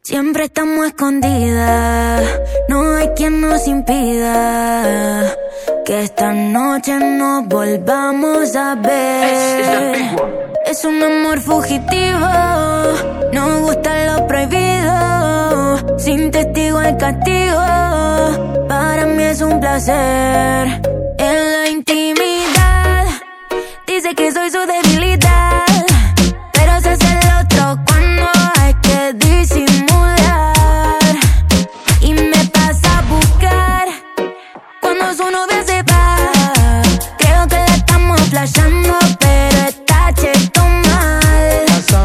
Siempre estamos escondidas, no hay quien nos impida que esta noche nos volvamos a ver. Es un amor fugitivo, nos gusta lo prohibido, sin testigo el castigo, para mí es un placer. En la intimidad, dice que soy su debilidad, pero se hace el otro cuando hay que disimular. Y me pasa a buscar cuando su novia se va. Creo que la estamos flashando, pero está cheto mal.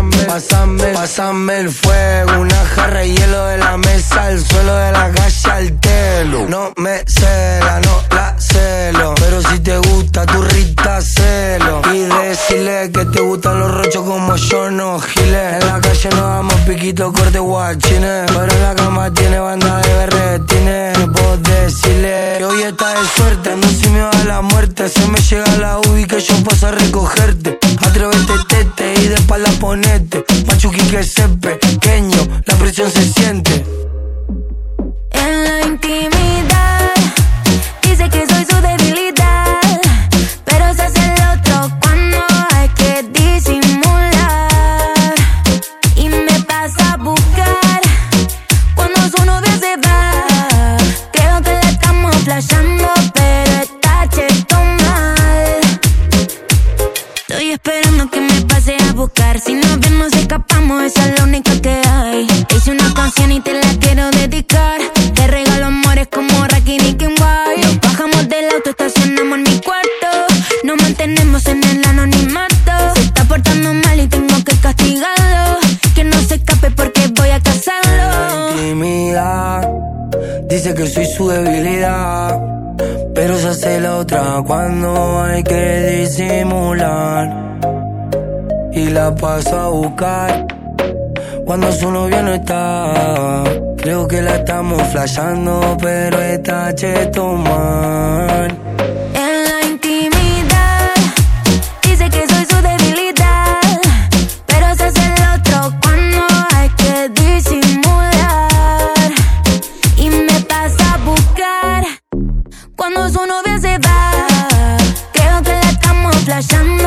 Pásame el fuego, una jarra de hielo de la mesa al suelo, de la calle al telo. No me cela, no la celo, pero si te gusta tu Rita, celo. Y decirle que te gustan los rochos como yo, no giles. En la calle nos damos piquito, corte guachines, pero en la cama tiene banda de berretines. Vos decirle que hoy está de suerte, ando sin miedo a la muerte. Se me llega la UBI que yo paso a recogerte. Atrévete, tete, y de espalda ponete. Machuqui que es pequeño, la presión se siente. En la intimidad, dice que soy su debilidad, pero se hace el otro cuando hay que disimular. Y me pasa a buscar cuando su novia se va. Creo que la estamos flashando, pero está cheto mal. Estoy esperando que me pase a buscar. Si nos ven nos escapamos, esa es la única que hay. Hice una canción y te la quiero dedicar. Te regalo amores como Rocky, Nicky and White. Nos bajamos del auto, estacionamos en mi cuarto. Nos mantenemos en el anonimato. Se está portando mal y tengo que castigarlo. Que no se escape porque voy a casarlo. Intimidad, dice que soy su debilidad, pero se hace la otra cuando hay que disimular. Y la paso a buscar cuando su novia no está. Creo que la estamos flashando, pero está cheto mal. En la intimidad, dice que soy su debilidad, pero se hace el otro cuando hay que disimular. Y me pasa a buscar cuando su novia se va. Creo que la estamos flashando,